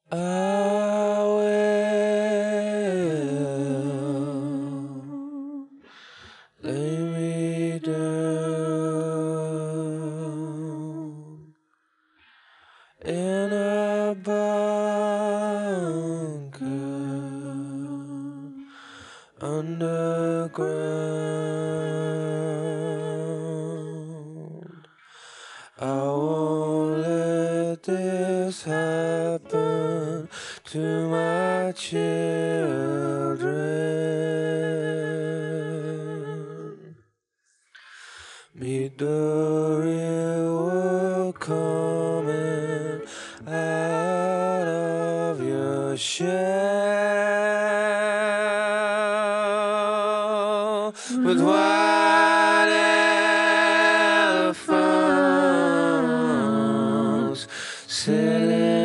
I will lay me down in a bunker underground. I won't let this happen to my children. Meet the real world coming out of your shell with white elephants sitting